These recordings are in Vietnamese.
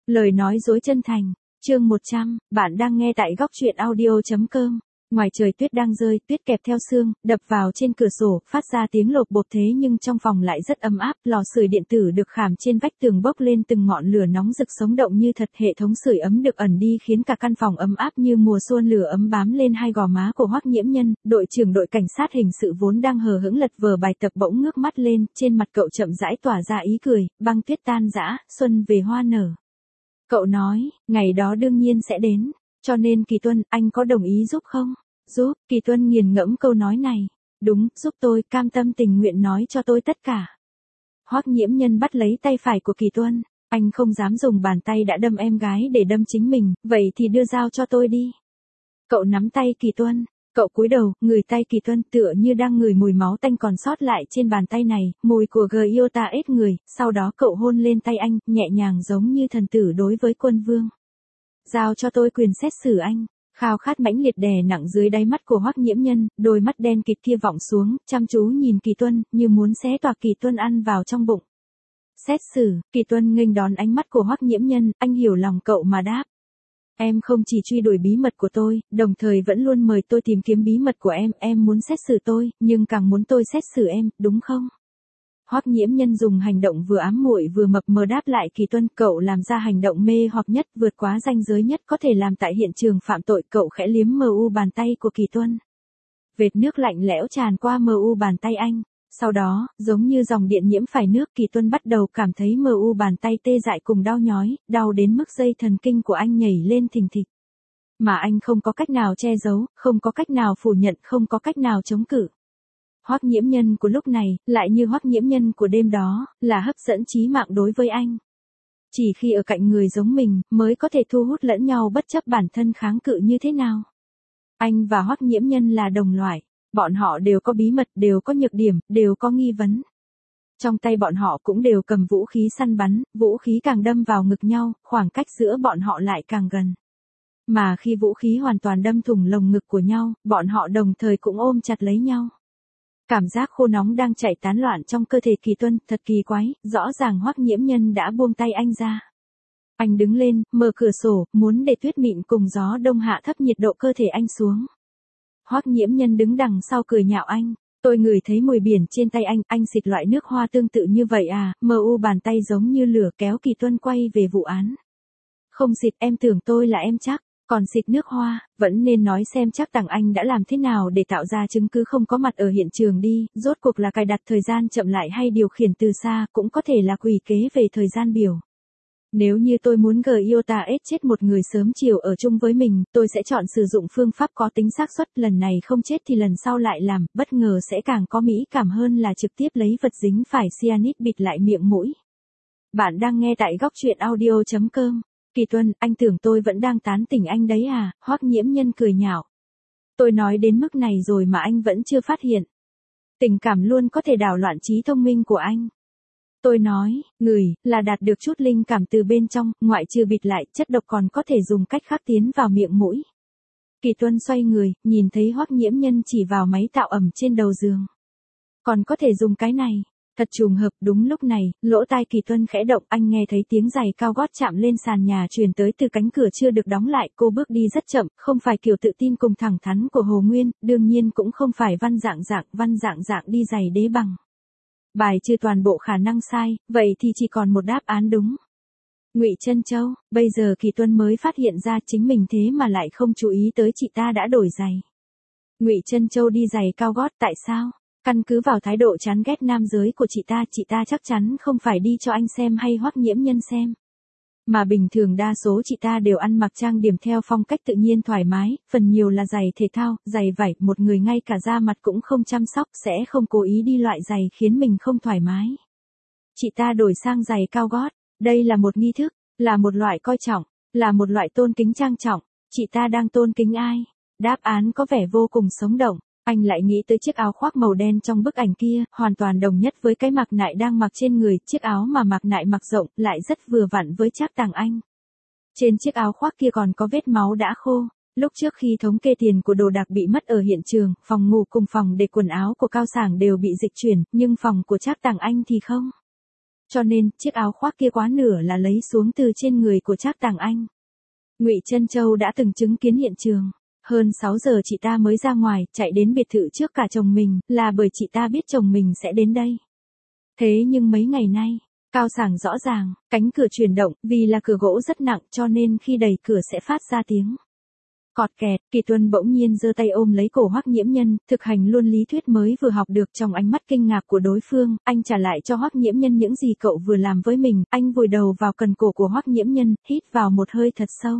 Lời nói dối chân thành, chương 100, bạn đang nghe tại góc truyện audio.com. Ngoài trời tuyết đang rơi, tuyết kẹp theo sương, đập vào trên cửa sổ, phát ra tiếng lộp bộp thế nhưng trong phòng lại rất ấm áp, lò sưởi điện tử được khảm trên vách tường bốc lên từng ngọn lửa nóng rực sống động như thật, hệ thống sưởi ấm được ẩn đi khiến cả căn phòng ấm áp như mùa xuân, lửa ấm bám lên hai gò má của Hoắc Nghiễm Nhân, đội trưởng đội cảnh sát hình sự vốn đang hờ hững lật vở bài tập bỗng ngước mắt lên, trên mặt cậu chậm rãi tỏa ra ý cười, băng tuyết tan rã, xuân về hoa nở. Cậu nói, ngày đó đương nhiên sẽ đến, cho nên Kỳ Tuân, anh có đồng ý giúp không? Giúp, Kỳ Tuân nghiền ngẫm câu nói này. Đúng, giúp tôi, cam tâm tình nguyện nói cho tôi tất cả. Hoắc Nghiễm Nhân bắt lấy tay phải của Kỳ Tuân, anh không dám dùng bàn tay đã đâm em gái để đâm chính mình, vậy thì đưa dao cho tôi đi. Cậu nắm tay Kỳ Tuân, cậu cúi đầu, ngửi tay Kỳ Tuân tựa như đang ngửi mùi máu tanh còn sót lại trên bàn tay này, mùi của Giota ết người, sau đó cậu hôn lên tay anh, nhẹ nhàng giống như thần tử đối với quân vương. Giao cho tôi quyền xét xử anh. Khao khát mãnh liệt đè nặng dưới đáy mắt của Hoắc Nghiễm Nhân, đôi mắt đen kịt kia vọng xuống, chăm chú nhìn Kỳ Tuân, như muốn xé toạc Kỳ Tuân ăn vào trong bụng. Xét xử, Kỳ Tuân nghênh đón ánh mắt của Hoắc Nghiễm Nhân, anh hiểu lòng cậu mà đáp. Em không chỉ truy đuổi bí mật của tôi, đồng thời vẫn luôn mời tôi tìm kiếm bí mật của em muốn xét xử tôi, nhưng càng muốn tôi xét xử em, đúng không? Hoắc Nghiễm Nhân dùng hành động vừa ám muội vừa mập mờ đáp lại Kỳ Tuân, cậu làm ra hành động mê hoặc nhất, vượt quá ranh giới nhất có thể làm tại hiện trường phạm tội, cậu khẽ liếm mờ u bàn tay của Kỳ Tuân. Vệt nước lạnh lẽo tràn qua mờ u bàn tay anh, sau đó, giống như dòng điện nhiễm phải nước, Kỳ Tuân bắt đầu cảm thấy mờ u bàn tay tê dại cùng đau nhói, đau đến mức dây thần kinh của anh nhảy lên thình thịch. Mà anh không có cách nào che giấu, không có cách nào phủ nhận, không có cách nào chống cự. Hoắc Nghiễm Nhân của lúc này, lại như Hoắc Nghiễm Nhân của đêm đó, là hấp dẫn chí mạng đối với anh. Chỉ khi ở cạnh người giống mình, mới có thể thu hút lẫn nhau bất chấp bản thân kháng cự như thế nào. Anh và Hoắc Nghiễm Nhân là đồng loại, bọn họ đều có bí mật, đều có nhược điểm, đều có nghi vấn. Trong tay bọn họ cũng đều cầm vũ khí săn bắn, vũ khí càng đâm vào ngực nhau, khoảng cách giữa bọn họ lại càng gần. Mà khi vũ khí hoàn toàn đâm thủng lồng ngực của nhau, bọn họ đồng thời cũng ôm chặt lấy nhau. Cảm giác khô nóng đang chạy tán loạn trong cơ thể Kỳ Tuân, thật kỳ quái, rõ ràng Hoắc Nghiễm Nhân đã buông tay anh ra. Anh đứng lên, mở cửa sổ, muốn để tuyết mịn cùng gió đông hạ thấp nhiệt độ cơ thể anh xuống. Hoắc Nghiễm Nhân đứng đằng sau cười nhạo anh, tôi ngửi thấy mùi biển trên tay anh xịt loại nước hoa tương tự như vậy à, mờ u bàn tay giống như lửa kéo Kỳ Tuân quay về vụ án. Không xịt, em tưởng tôi là em chắc. Còn xịt nước hoa, vẫn nên nói xem chắc Tằng Anh đã làm thế nào để tạo ra chứng cứ không có mặt ở hiện trường đi, rốt cuộc là cài đặt thời gian chậm lại hay điều khiển từ xa, cũng có thể là quỷ kế về thời gian biểu. Nếu như tôi muốn Giota ết chết một người sớm chiều ở chung với mình, tôi sẽ chọn sử dụng phương pháp có tính xác suất, lần này không chết thì lần sau lại làm, bất ngờ sẽ càng có mỹ cảm hơn là trực tiếp lấy vật dính phải cyanide bịt lại miệng mũi. Bạn đang nghe tại góc truyện audio.com. Kỳ Tuân, anh tưởng tôi vẫn đang tán tỉnh anh đấy à, Hoắc Nghiễm Nhân cười nhạo. Tôi nói đến mức này rồi mà anh vẫn chưa phát hiện. Tình cảm luôn có thể đảo loạn trí thông minh của anh. Tôi nói, ngửi, là đạt được chút linh cảm từ bên trong, ngoại trừ bịt lại, chất độc còn có thể dùng cách khác tiến vào miệng mũi. Kỳ Tuân xoay người, nhìn thấy Hoắc Nghiễm Nhân chỉ vào máy tạo ẩm trên đầu giường. Còn có thể dùng cái này. Thật trùng hợp, đúng lúc này, lỗ tai Kỳ Tuân khẽ động, anh nghe thấy tiếng giày cao gót chạm lên sàn nhà truyền tới từ cánh cửa chưa được đóng lại, cô bước đi rất chậm, không phải kiểu tự tin cùng thẳng thắn của Hồ Nguyên, đương nhiên cũng không phải văn dạng đi giày đế bằng. Bài trừ toàn bộ khả năng sai, vậy thì chỉ còn một đáp án đúng. Ngụy Trân Châu, bây giờ Kỳ Tuân mới phát hiện ra chính mình thế mà lại không chú ý tới chị ta đã đổi giày. Ngụy Trân Châu đi giày cao gót, tại sao? Căn cứ vào thái độ chán ghét nam giới của chị ta chắc chắn không phải đi cho anh xem hay Hoắc Nghiễm Nhân xem. Mà bình thường đa số chị ta đều ăn mặc trang điểm theo phong cách tự nhiên thoải mái, phần nhiều là giày thể thao, giày vải, một người ngay cả da mặt cũng không chăm sóc sẽ không cố ý đi loại giày khiến mình không thoải mái. Chị ta đổi sang giày cao gót, đây là một nghi thức, là một loại coi trọng, là một loại tôn kính trang trọng, chị ta đang tôn kính ai? Đáp án có vẻ vô cùng sống động. Anh lại nghĩ tới chiếc áo khoác màu đen trong bức ảnh kia, hoàn toàn đồng nhất với cái mặc nại đang mặc trên người, chiếc áo mà mặc nại mặc rộng, lại rất vừa vặn với Trác Tằng Anh. Trên chiếc áo khoác kia còn có vết máu đã khô, lúc trước khi thống kê tiền của đồ đạc bị mất ở hiện trường, phòng ngủ cùng phòng để quần áo của Cao Sảng đều bị dịch chuyển, nhưng phòng của Trác Tằng Anh thì không. cho nên chiếc áo khoác kia quá nửa là lấy xuống từ trên người của Trác Tàng Anh. Ngụy Trân Châu đã từng chứng kiến hiện trường. Hơn 6 giờ chị ta mới ra ngoài, chạy đến biệt thự trước cả chồng mình, là bởi chị ta biết chồng mình sẽ đến đây. Thế nhưng mấy ngày nay, Cao Sảng rõ ràng, cánh cửa chuyển động, vì là cửa gỗ rất nặng cho nên khi đẩy cửa sẽ phát ra tiếng cọt kẹt. Kỳ Tuân bỗng nhiên giơ tay ôm lấy cổ Hoắc Nghiễm Nhân, thực hành luôn lý thuyết mới vừa học được. Trong ánh mắt kinh ngạc của đối phương, anh trả lại cho Hoắc Nghiễm Nhân những gì cậu vừa làm với mình. Anh vùi đầu vào cần cổ của Hoắc Nghiễm Nhân, hít vào một hơi thật sâu.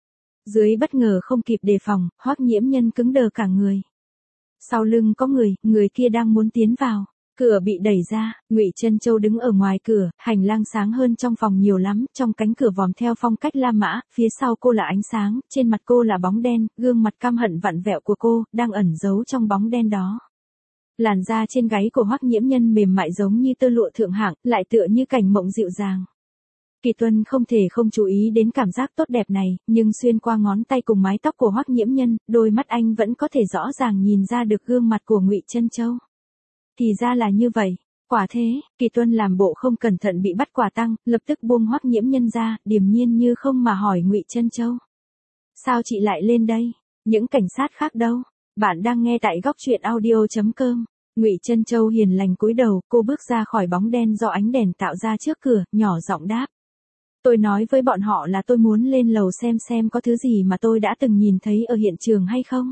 Dưới bất ngờ không kịp đề phòng, Hoắc Nghiễm Nhân cứng đờ cả người. Sau lưng có người kia đang muốn tiến vào. Cửa bị đẩy ra, Ngụy Trân Châu đứng ở ngoài cửa, hành lang sáng hơn trong phòng nhiều lắm, trong cánh cửa vòm theo phong cách La Mã, phía sau cô là ánh sáng, trên mặt cô là bóng đen, gương mặt căm hận vặn vẹo của cô, đang ẩn giấu trong bóng đen đó. Làn da trên gáy của Hoắc Nghiễm Nhân mềm mại giống như tơ lụa thượng hạng, lại tựa như cảnh mộng dịu dàng. Kỳ Tuân không thể không chú ý đến cảm giác tốt đẹp này, nhưng xuyên qua ngón tay cùng mái tóc của Hoắc Nghiễm Nhân, đôi mắt anh vẫn có thể rõ ràng nhìn ra được gương mặt của Ngụy Trân Châu. Thì ra là như vậy. Quả thế, Kỳ Tuân làm bộ không cẩn thận bị bắt quả tang, lập tức buông Hoắc Nghiễm Nhân ra, điềm nhiên như không mà hỏi Ngụy Trân Châu. Sao chị lại lên đây? Những cảnh sát khác đâu? Bạn đang nghe tại góc truyện audio.com. Ngụy Trân Châu hiền lành cúi đầu, cô bước ra khỏi bóng đen do ánh đèn tạo ra trước cửa, nhỏ giọng đáp. Tôi nói với bọn họ là tôi muốn lên lầu xem có thứ gì mà tôi đã từng nhìn thấy ở hiện trường hay không.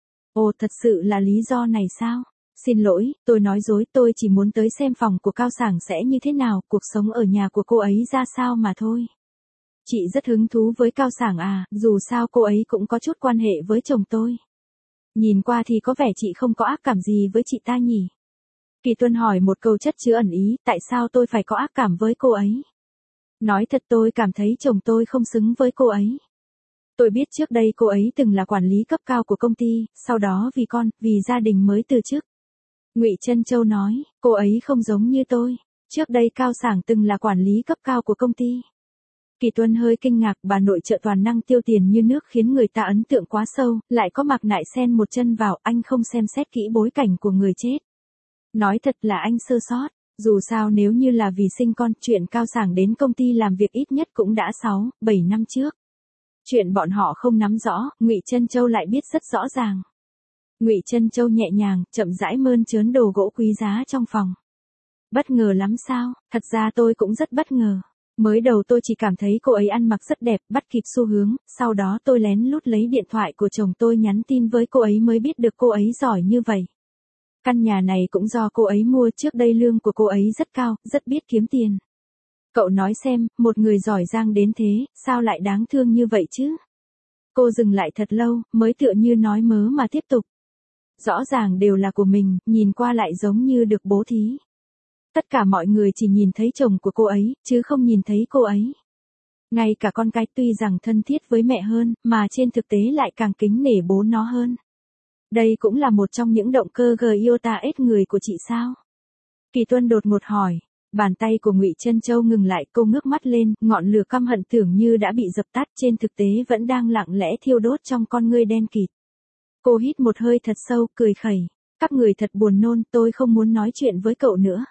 Ồ, thật sự là lý do này sao? Xin lỗi, tôi nói dối, tôi chỉ muốn tới xem phòng của Cao Sảng sẽ như thế nào, cuộc sống ở nhà của cô ấy ra sao mà thôi. Chị rất hứng thú với Cao Sảng à, dù sao cô ấy cũng có chút quan hệ với chồng tôi. Nhìn qua thì có vẻ chị không có ác cảm gì với chị ta nhỉ? Kỳ Tuân hỏi một câu chất chứa ẩn ý, tại sao tôi phải có ác cảm với cô ấy? Nói thật tôi cảm thấy chồng tôi không xứng với cô ấy. Tôi biết trước đây cô ấy từng là quản lý cấp cao của công ty, sau đó vì gia đình mới từ chức. Ngụy Trân Châu nói, cô ấy không giống như tôi. Trước đây Cao Sảng từng là quản lý cấp cao của công ty. Kỳ Tuân hơi kinh ngạc, bà nội trợ toàn năng tiêu tiền như nước khiến người ta ấn tượng quá sâu, lại có Mạc Nại xen một chân vào, anh không xem xét kỹ bối cảnh của người chết. Nói thật là anh sơ sót. Dù sao nếu như là vì sinh con, chuyện Cao Sảng đến công ty làm việc ít nhất cũng đã 7 năm trước. Chuyện bọn họ không nắm rõ, Ngụy Trân Châu lại biết rất rõ ràng. Ngụy Trân Châu nhẹ nhàng, chậm rãi mơn trớn đồ gỗ quý giá trong phòng. Bất ngờ lắm sao? Thật ra tôi cũng rất bất ngờ. Mới đầu tôi chỉ cảm thấy cô ấy ăn mặc rất đẹp, bắt kịp xu hướng, sau đó tôi lén lút lấy điện thoại của chồng tôi nhắn tin với cô ấy mới biết được cô ấy giỏi như vậy. Căn nhà này cũng do cô ấy mua, trước đây lương của cô ấy rất cao, rất biết kiếm tiền. Cậu nói xem, một người giỏi giang đến thế, sao lại đáng thương như vậy chứ? Cô dừng lại thật lâu, mới tựa như nói mớ mà tiếp tục. Rõ ràng đều là của mình, nhìn qua lại giống như được bố thí. Tất cả mọi người chỉ nhìn thấy chồng của cô ấy, chứ không nhìn thấy cô ấy. Ngay cả con cái tuy rằng thân thiết với mẹ hơn, mà trên thực tế lại càng kính nể bố nó hơn. Đây cũng là một trong những động cơ iota ết người của chị sao? Kỳ Tuân đột ngột hỏi. Bàn tay của Ngụy Trân Châu ngừng lại, cô ngước mắt lên, ngọn lửa căm hận tưởng như đã bị dập tắt, trên thực tế vẫn đang lặng lẽ thiêu đốt trong con ngươi đen kịt. Cô hít một hơi thật sâu, cười khẩy. Các người thật buồn nôn, tôi không muốn nói chuyện với cậu nữa.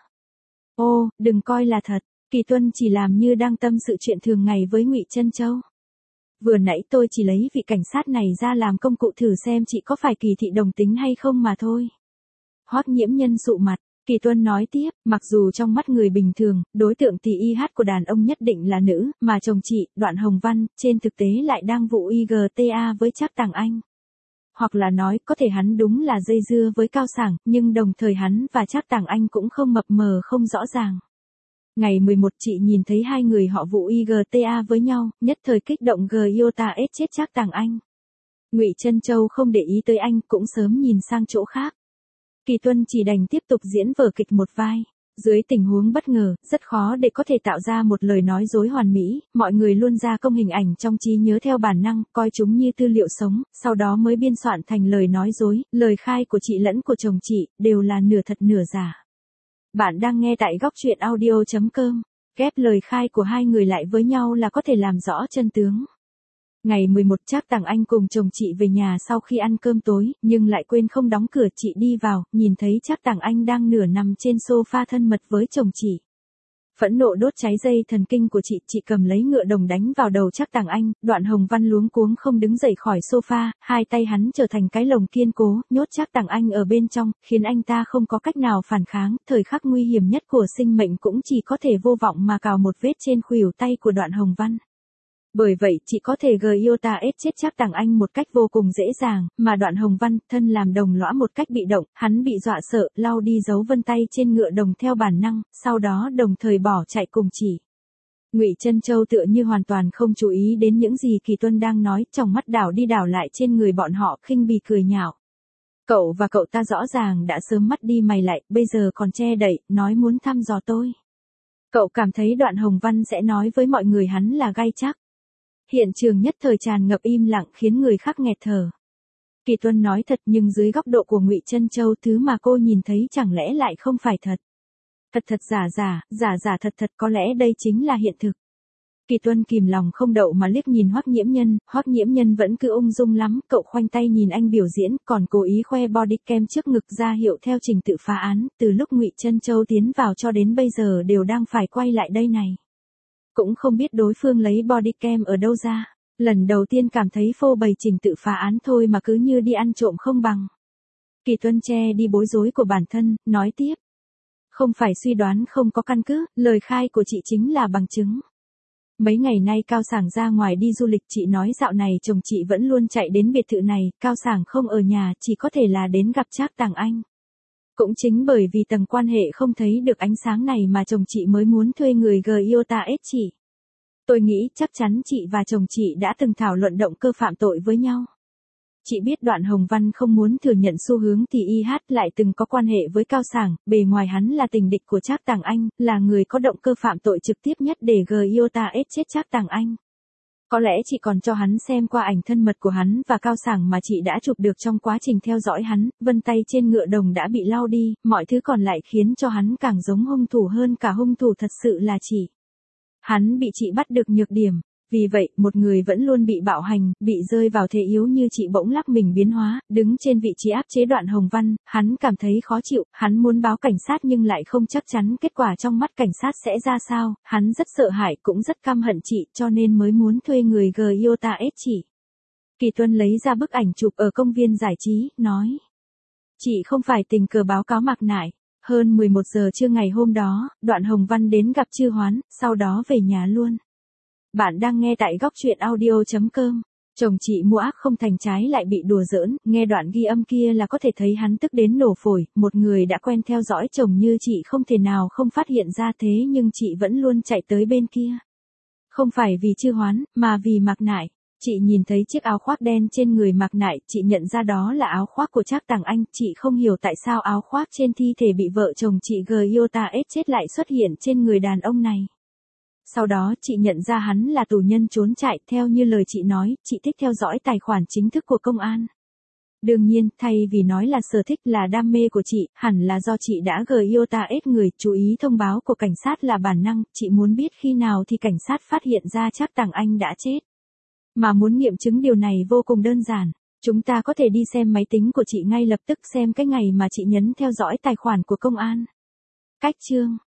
Ô, đừng coi là thật. Kỳ Tuân chỉ làm như đang tâm sự chuyện thường ngày với Ngụy Trân Châu. Vừa nãy tôi chỉ lấy vị cảnh sát này ra làm công cụ thử xem chị có phải kỳ thị đồng tính hay không mà thôi. Hoắc Nghiễm Nhân sụ mặt. Kỳ Tuân nói tiếp, mặc dù trong mắt người bình thường, đối tượng tỷ IH của đàn ông nhất định là nữ, mà chồng chị, Đoạn Hồng Văn, trên thực tế lại đang vụ IGTA với Trác Tàng Anh. Hoặc là nói, có thể hắn đúng là dây dưa với Cao Sảng, nhưng đồng thời hắn và Trác Tàng Anh cũng không mập mờ không rõ ràng. Ngày 11 chị nhìn thấy hai người họ vụ IGTA với nhau, nhất thời kích động iota ết chết Trác Tàng Anh. Ngụy Trân Châu không để ý tới anh, cũng sớm nhìn sang chỗ khác. Kỳ Tuân chỉ đành tiếp tục diễn vở kịch một vai. Dưới tình huống bất ngờ, rất khó để có thể tạo ra một lời nói dối hoàn mỹ, mọi người luôn gia công hình ảnh trong trí nhớ theo bản năng, coi chúng như tư liệu sống, sau đó mới biên soạn thành lời nói dối, lời khai của chị lẫn của chồng chị, đều là nửa thật nửa giả. Bạn đang nghe tại góc truyện audio.com, ghép lời khai của hai người lại với nhau là có thể làm rõ chân tướng. Ngày 11 Trác Tàng Anh cùng chồng chị về nhà sau khi ăn cơm tối, nhưng lại quên không đóng cửa. Chị đi vào, nhìn thấy Trác Tàng Anh đang nửa nằm trên sofa thân mật với chồng chị. Phẫn nộ đốt cháy dây thần kinh của chị cầm lấy ngựa đồng đánh vào đầu Trác Tàng Anh, Đoạn Hồng Văn luống cuống không đứng dậy khỏi sofa, hai tay hắn trở thành cái lồng kiên cố, nhốt Trác Tàng Anh ở bên trong, khiến anh ta không có cách nào phản kháng, thời khắc nguy hiểm nhất của sinh mệnh cũng chỉ có thể vô vọng mà cào một vết trên khuỷu tay của Đoạn Hồng Văn. Bởi vậy chị có thể Giota chết Trác Tàng Anh một cách vô cùng dễ dàng, mà Đoạn Hồng Văn thân làm đồng lõa một cách bị động, hắn bị dọa sợ, lau đi dấu vân tay trên ngựa đồng theo bản năng, sau đó đồng thời bỏ chạy cùng chị. Ngụy Trân Châu tựa như hoàn toàn không chú ý đến những gì Kỳ Tuân đang nói, trong mắt đảo đi đảo lại trên người bọn họ, khinh bỉ cười nhạo. Cậu và cậu ta rõ ràng đã sớm mắt đi mày lại, bây giờ còn che đậy, nói muốn thăm dò tôi. Cậu cảm thấy Đoạn Hồng Văn sẽ nói với mọi người hắn là gai chắc. Hiện trường nhất thời tràn ngập im lặng khiến người khác nghẹt thở. Kỳ Tuân nói thật nhưng dưới góc độ của Ngụy Trân Châu thứ mà cô nhìn thấy chẳng lẽ lại không phải thật. Thật giả thật có lẽ đây chính là hiện thực. Kỳ Tuân kìm lòng không đậu mà liếc nhìn Hoắc Nhiễm Nhân vẫn cứ ung dung lắm, cậu khoanh tay nhìn anh biểu diễn, còn cố ý khoe bodycam trước ngực ra hiệu theo trình tự phá án, từ lúc Ngụy Trân Châu tiến vào cho đến bây giờ đều đang phải quay lại đây này. Cũng không biết đối phương lấy bodycam ở đâu ra, lần đầu tiên cảm thấy phô bày trình tự phá án thôi mà cứ như đi ăn trộm không bằng. Kỳ Tuân che đi bối rối của bản thân, nói tiếp. Không phải suy đoán không có căn cứ, lời khai của chị chính là bằng chứng. Mấy ngày nay Cao Sảng ra ngoài đi du lịch, chị nói dạo này chồng chị vẫn luôn chạy đến biệt thự này, Cao Sảng không ở nhà, chỉ có thể là đến gặp Trác Tàng Anh. Cũng chính bởi vì tầng quan hệ không thấy được ánh sáng này mà chồng chị mới muốn thuê người Giota chị. Tôi nghĩ chắc chắn chị và chồng chị đã từng thảo luận động cơ phạm tội với nhau. Chị biết Đoạn Hồng Văn không muốn thừa nhận xu hướng thì IH lại từng có quan hệ với Cao Sảng, bề ngoài hắn là tình địch của Trác Tàng Anh, là người có động cơ phạm tội trực tiếp nhất để Giota chết Trác Tàng Anh. Có lẽ chị còn cho hắn xem qua ảnh thân mật của hắn và Cao Sảng mà chị đã chụp được trong quá trình theo dõi hắn, vân tay trên ngựa đồng đã bị lau đi, mọi thứ còn lại khiến cho hắn càng giống hung thủ hơn cả hung thủ thật sự là chị. Hắn bị chị bắt được nhược điểm. Vì vậy, một người vẫn luôn bị bạo hành, bị rơi vào thế yếu như chị bỗng lắc mình biến hóa, đứng trên vị trí áp chế Đoạn Hồng Văn, hắn cảm thấy khó chịu, hắn muốn báo cảnh sát nhưng lại không chắc chắn kết quả trong mắt cảnh sát sẽ ra sao, hắn rất sợ hãi cũng rất căm hận chị cho nên mới muốn thuê người Giota chị. Kỳ Tuân lấy ra bức ảnh chụp ở công viên giải trí, nói. Chị không phải tình cờ báo cáo Mạc Nại. Hơn 11 giờ trưa ngày hôm đó, Đoạn Hồng Văn đến gặp Chư Hoán, sau đó về nhà luôn. Bạn đang nghe tại góc truyện audio.com. Chồng chị Mua Ác Không Thành trái lại bị đùa giỡn, nghe đoạn ghi âm kia là có thể thấy hắn tức đến nổ phổi, một người đã quen theo dõi chồng như chị không thể nào không phát hiện ra thế nhưng chị vẫn luôn chạy tới bên kia. Không phải vì Chư Hoán, mà vì Mạc Nại. Chị nhìn thấy chiếc áo khoác đen trên người Mạc Nại, chị nhận ra đó là áo khoác của Trác Tàng Anh, chị không hiểu tại sao áo khoác trên thi thể bị vợ chồng chị Giota chết lại xuất hiện trên người đàn ông này. Sau đó chị nhận ra hắn là tù nhân trốn chạy, theo như lời chị nói, chị thích theo dõi tài khoản chính thức của công an. Đương nhiên, thay vì nói là sở thích là đam mê của chị, hẳn là do chị đã Giota người, chú ý thông báo của cảnh sát là bản năng, chị muốn biết khi nào thì cảnh sát phát hiện ra Trác Tàng Anh đã chết. Mà muốn nghiệm chứng điều này vô cùng đơn giản. Chúng ta có thể đi xem máy tính của chị ngay lập tức xem cái ngày mà chị nhấn theo dõi tài khoản của công an. Cách chương